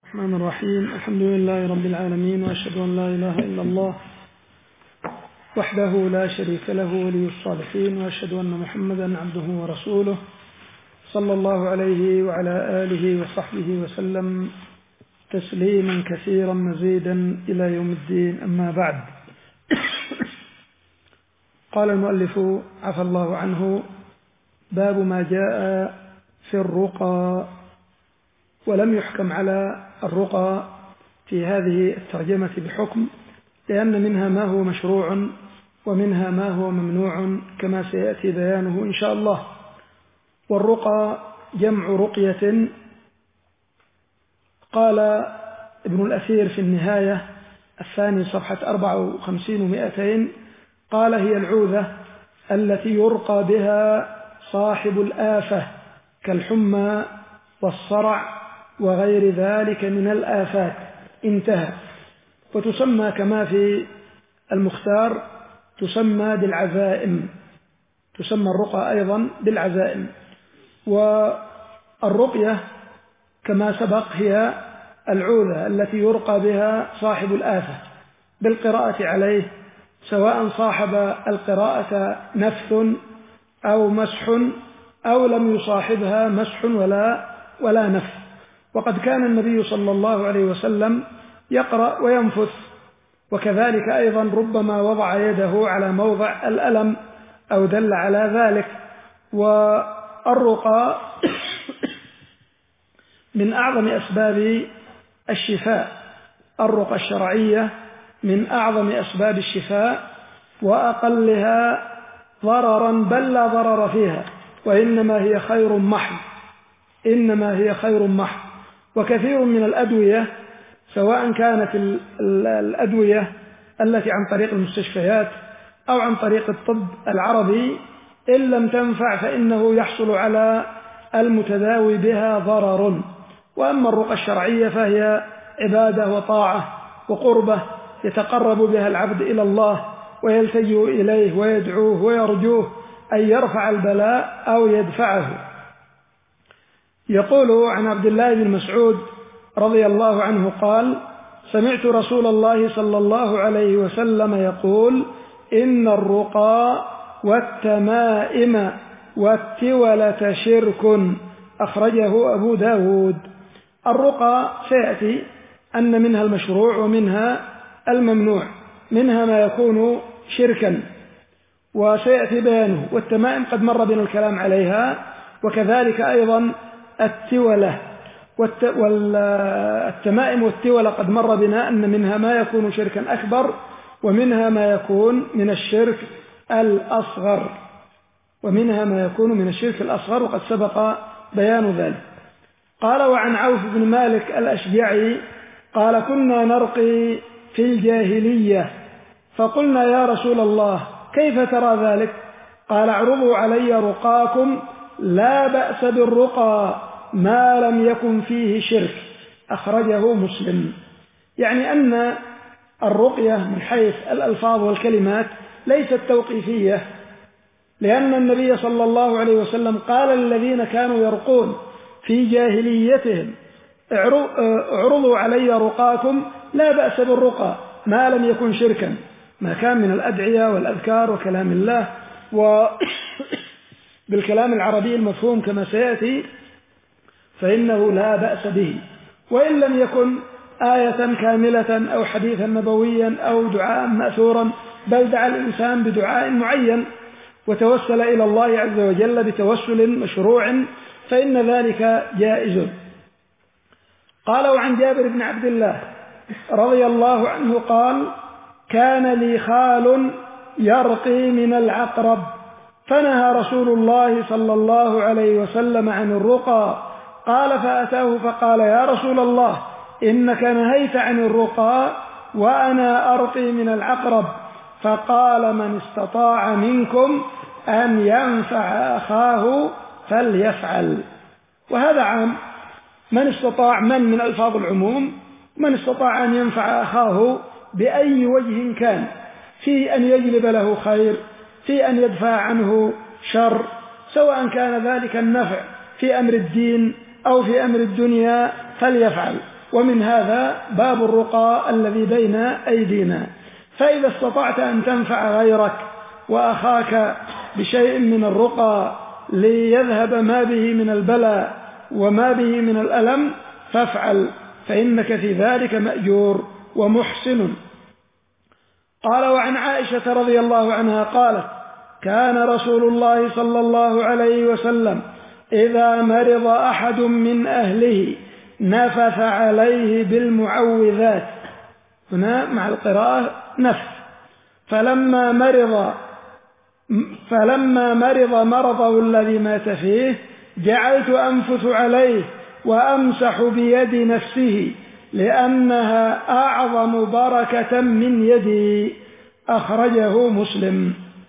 الرحمن الرحيم. الحمد لله رب العالمين، وأشهد أن لا إله إلا الله وحده لا شريك له ولي الصالحين، وأشهد أن محمدا عبده ورسوله صلى الله عليه وعلى آله وصحبه وسلم تسليما كثيرا مزيدا إلى يوم الدين. أما بعد، قال المؤلف عفى الله عنه: باب ما جاء في الرقى. ولم يحكم على الرقى في هذه الترجمة بحكم، لأن منها ما هو مشروع ومنها ما هو ممنوع كما سيأتي بيانه إن شاء الله. والرقى جمع رقية. قال ابن الأثير في النهاية الثاني صفحة 54 و200: قال: هي العوذة التي يرقى بها صاحب الآفة كالحمى والصرع وغير ذلك من الآفات. انتهى. وتسمى كما في المختار تسمى بالعزائم، تسمى الرقى أيضا بالعزائم. والرقية كما سبق هي العوذة التي يرقى بها صاحب الآفة بالقراءة عليه، سواء صاحب القراءة نفث أو مسح أو لم يصاحبها مسح ولا نفث. وقد كان النبي صلى الله عليه وسلم يقرأ وينفث، وكذلك أيضا ربما وضع يده على موضع الألم أو دل على ذلك. والرقى من أعظم أسباب الشفاء، الرقى الشرعية من أعظم أسباب الشفاء وأقلها ضررا، بل لا ضرر فيها، وإنما هي خير محض، إنما هي خير محض. وكثير من الأدوية، سواء كانت الأدوية التي عن طريق المستشفيات أو عن طريق الطب العربي، إن لم تنفع فإنه يحصل على المتداوي بها ضرر. وأما الرقى الشرعية فهي عبادة وطاعة وقربة يتقرب بها العبد إلى الله ويلتجئ إليه ويدعوه ويرجوه أن يرفع البلاء أو يدفعه. يقول عن عبد الله بن مسعود رضي الله عنه قال: سمعت رسول الله صلى الله عليه وسلم يقول: إن الرقى والتمائم والتولة شرك. أخرجه أبو داود. الرقى سيأتي أن منها المشروع ومنها الممنوع، منها ما يكون شركا وسيأتي بيانه. والتمائم قد مر بنا الكلام عليها، وكذلك أيضا التولة. والتمائم والتولة قد مر بنا أن منها ما يكون شركا أكبر ومنها ما يكون من الشرك الأصغر، وقد سبق بيان ذلك. قال: وعن عوف بن مالك الأشجعي قال: كنا نرقي في الجاهلية، فقلنا: يا رسول الله، كيف ترى ذلك؟ قال: اعرضوا علي رقاكم، لا بأس بالرقى ما لم يكن فيه شرك. أخرجه مسلم. يعني أن الرقية من حيث الألفاظ والكلمات ليست توقيفية، لأن النبي صلى الله عليه وسلم قال للذين كانوا يرقون في جاهليتهم: اعرضوا علي رقاكم، لا بأس بالرقى ما لم يكن شركا، ما كان من الأدعية والأذكار وكلام الله وبالكلام العربي المفهوم كما سيأتي، فإنه لا بأس به. وإن لم يكن آية كاملة أو حديثا نبويا أو دعاء مأثورا، بل دعا الإنسان بدعاء معين وتوسل إلى الله عز وجل بتوسل مشروع، فإن ذلك جائز. قال: وعن جابر بن عبد الله رضي الله عنه قال: كان لي خال يرقي من العقرب، فنهى رسول الله صلى الله عليه وسلم عن الرقى. قال: فأتاه فقال: يا رسول الله، إنك نهيت عن الرقى وأنا أرقي من العقرب. فقال: من استطاع منكم أن ينفع أخاه فليفعل. وهذا عام، من استطاع، من ألفاظ العموم، من استطاع أن ينفع أخاه بأي وجه كان، في أن يجلب له خير، في أن يدفع عنه شر، سواء كان ذلك النفع في أمر الدين أو في أمر الدنيا، فليفعل. ومن هذا باب الرقى الذي بين أيدينا. فإذا استطعت أن تنفع غيرك وأخاك بشيء من الرقى ليذهب ما به من البلاء وما به من الألم فافعل، فإنك في ذلك مأجور ومحسن. قال: وعن عائشة رضي الله عنها قالت: كان رسول الله صلى الله عليه وسلم إذا مرض أحد من أهله نفث عليه بالمعوذات، هنا مع القراءة نفث، فلما مرض مرضه الذي مات فيه جعلت أنفث عليه وأمسح بيد نفسه لأنها أعظم بركة من يدي، أخرجه مسلم.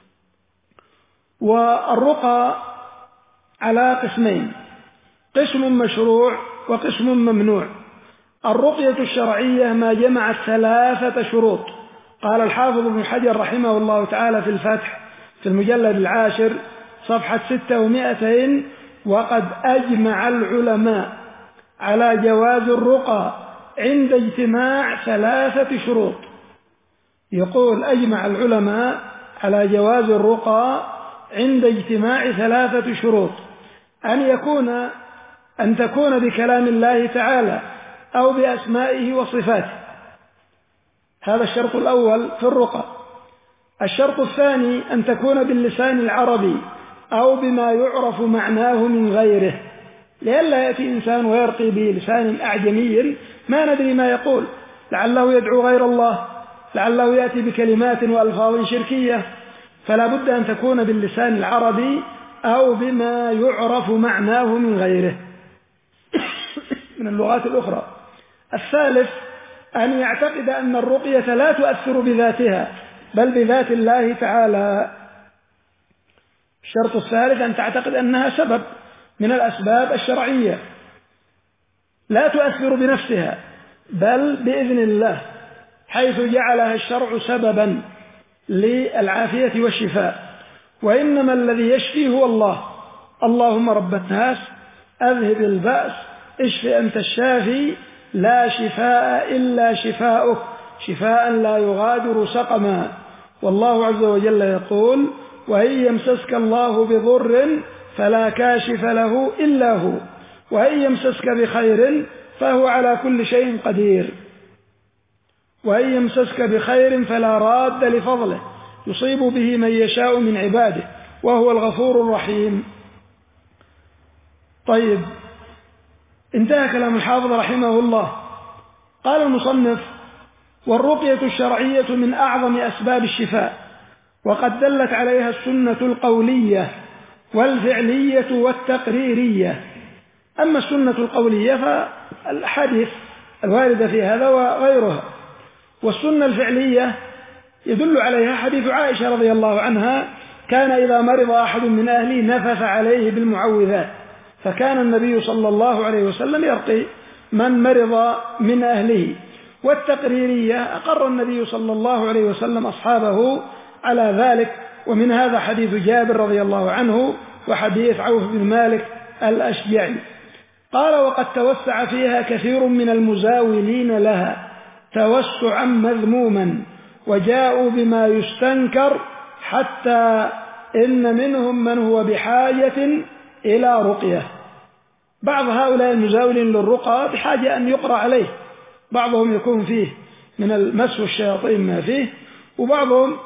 والرقى على قسمين: قسم مشروع وقسم ممنوع. الرقية الشرعية ما جمعت 3 شروط. قال الحافظ ابن حجر رحمه الله تعالى في الفتح في المجلد 10 صفحة 600: وقد أجمع العلماء على جواز الرقى عند اجتماع 3 شروط. يقول: أجمع العلماء على جواز الرقى عند اجتماع 3 شروط: أن تكون بكلام الله تعالى أو بأسمائه وصفاته، هذا الشرط الأول في الرقى. الشرط الثاني أن تكون باللسان العربي أو بما يعرف معناه من غيره، لئلا يأتي إنسان ويرقي بلسان أعجمي ما ندري ما يقول، لعله يدعو غير الله، لعله يأتي بكلمات وألفاظ شركية، فلا بد أن تكون باللسان العربي أو بما يعرف معناه من غيره من اللغات الأخرى. الثالث أن يعتقد أن الرقية لا تؤثر بذاتها بل بذات الله تعالى. الشرط الثالث أن تعتقد أنها سبب من الأسباب الشرعية لا تؤثر بنفسها بل بإذن الله، حيث جعلها الشرع سببا للعافية والشفاء، وإنما الذي يشفي هو الله. اللهم رب الناس أذهب البأس اشف أنت الشافي لا شفاء إلا شفاؤك شفاء لا يغادر سقما. والله عز وجل يقول: وإن يمسسك الله بضر فلا كاشف له إلا هو وإن يمسسك بخير فهو على كل شيء قدير وإن يمسسك بخير فلا راد لفضله يصيب به من يشاء من عباده وهو الغفور الرحيم. طيب، انتهى كلام الحافظ رحمه الله. قال المصنف: والرقية الشرعية من أعظم أسباب الشفاء، وقد دلت عليها السنة القولية والفعلية والتقريرية. أما السنة القولية فالحديث الواردة في هذا وغيرها، والسنة الفعلية يدل عليها حديث عائشة رضي الله عنها: كان إذا مرض أحد من أهلي نفث عليه بالمعوذات، فكان النبي صلى الله عليه وسلم يرقي من مرض من أهله. والتقريرية أقر النبي صلى الله عليه وسلم أصحابه على ذلك، ومن هذا حديث جابر رضي الله عنه وحديث عوف بن مالك الأشجعي. قال: وقد توسع فيها كثير من المزاولين لها توسعا مذموما، وجاءوا بما يستنكر، حتى إن منهم من هو بحاجة إلى رقية. بعض هؤلاء المزاولين للرقى بحاجة أن يقرأ عليه، بعضهم يكون فيه من المس والشياطين ما فيه، وبعضهم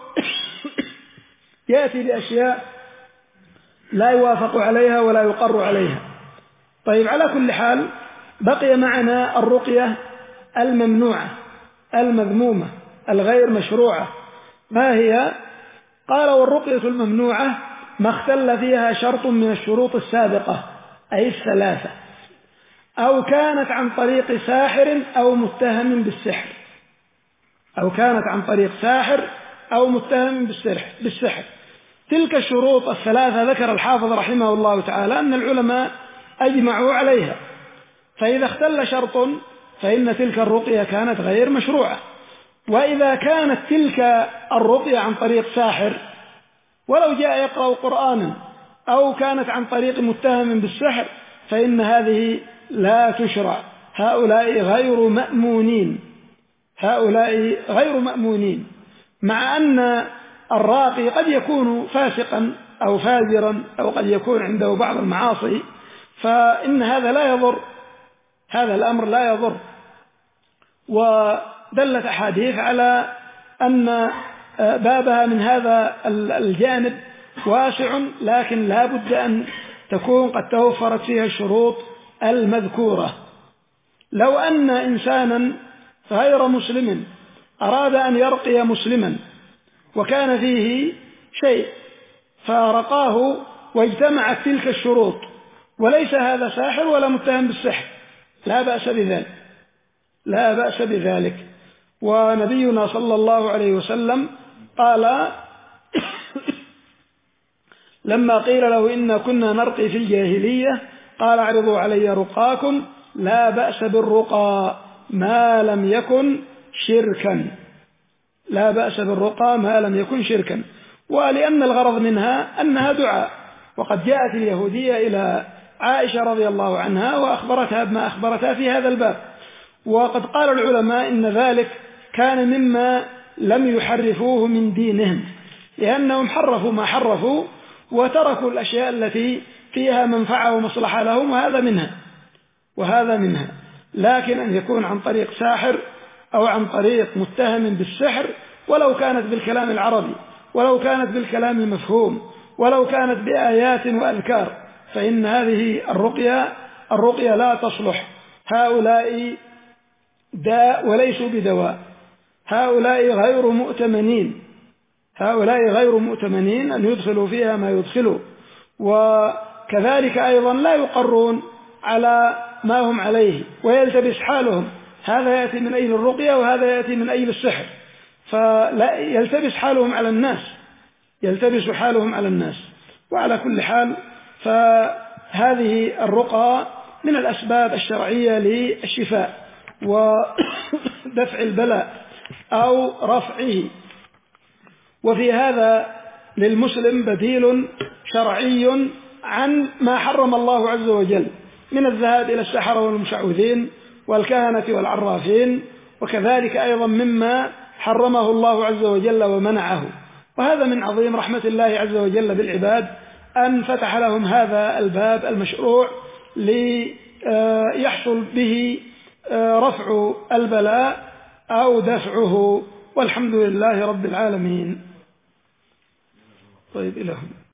يأتي بأشياء لا يوافق عليها ولا يقر عليها. طيب، على كل حال بقي معنا الرقية الممنوعة المذمومة الغير مشروعة. ما هي؟ قال: والرقية الممنوعة ما اختل فيها شرط من الشروط السابقة، أي 3، أو كانت عن طريق ساحر أو متهم بالسحر، أو كانت عن طريق ساحر أو متهم بالسحر. تلك الشروط 3 ذكر الحافظ رحمه الله تعالى أن العلماء أجمعوا عليها، فإذا اختل شرط فإن تلك الرقية كانت غير مشروعة. وإذا كانت تلك الرقية عن طريق ساحر ولو جاء يقرأ قرآنا، أو كانت عن طريق متهم بالسحر، فإن هذه لا تشرع هؤلاء غير مأمونين، هؤلاء غير مأمونين، مع أن الراقي قد يكون فاسقا أو فاجرا أو قد يكون عنده بعض المعاصي، فإن هذا لا يضر، هذا الأمر لا يضر. ودلت أحاديث على أن بابها من هذا الجانب واسع، لكن لا بد أن تكون قد توفرت فيها الشروط المذكورة. لو أن إنسانا غير مسلم أراد أن يرقي مسلما وكان فيه شيء فرقاه واجتمعت تلك الشروط وليس هذا ساحر ولا متهم بالسحر، لا بأس بذلك، لا بأس بذلك. ونبينا صلى الله عليه وسلم قال لما قيل له إنا كنا نرقي في الجاهلية قال اعرضوا علي رقاكم لا بأس بالرقى ما لم يكن شركا، لا بأس بالرقى ما لم يكن شركا. ولأن الغرض منها أنها دعاء. وقد جاءت اليهودية إلى عائشة رضي الله عنها وأخبرتها بما أخبرتها في هذا الباب، وقد قال العلماء إن ذلك كان مما لم يحرفوه من دينهم، لأنهم حرفوا ما حرفوا وتركوا الأشياء التي فيها منفعة ومصلحة لهم، وهذا منها. لكن أن يكون عن طريق ساحر أو عن طريق متهم بالسحر، ولو كانت بالكلام العربي، ولو كانت بالكلام المفهوم، ولو كانت بآيات وأذكار، فإن هذه الرقية لا تصلح. هؤلاء داء وليسوا بدواء، هؤلاء غير مؤتمنين أن يدخلوا فيها ما يدخلوا. وكذلك أيضا لا يقرون على ما هم عليه ويلتبس حالهم، هذا يأتي من أجل الرقية وهذا يأتي من أجل السحر، فلا يلتبس حالهم على الناس. وعلى كل حال فهذه الرقى من الأسباب الشرعية للشفاء ودفع البلاء أو رفعه. وفي هذا للمسلم بديل شرعي عن ما حرم الله عز وجل من الذهاب إلى السحرة والمشعوذين والكهنة والعرافين، وكذلك أيضا مما حرمه الله عز وجل ومنعه. وهذا من عظيم رحمة الله عز وجل بالعباد أن فتح لهم هذا الباب المشروع ليحصل به رفع البلاء أو دفعه، والحمد لله رب العالمين. طيب إلهنا.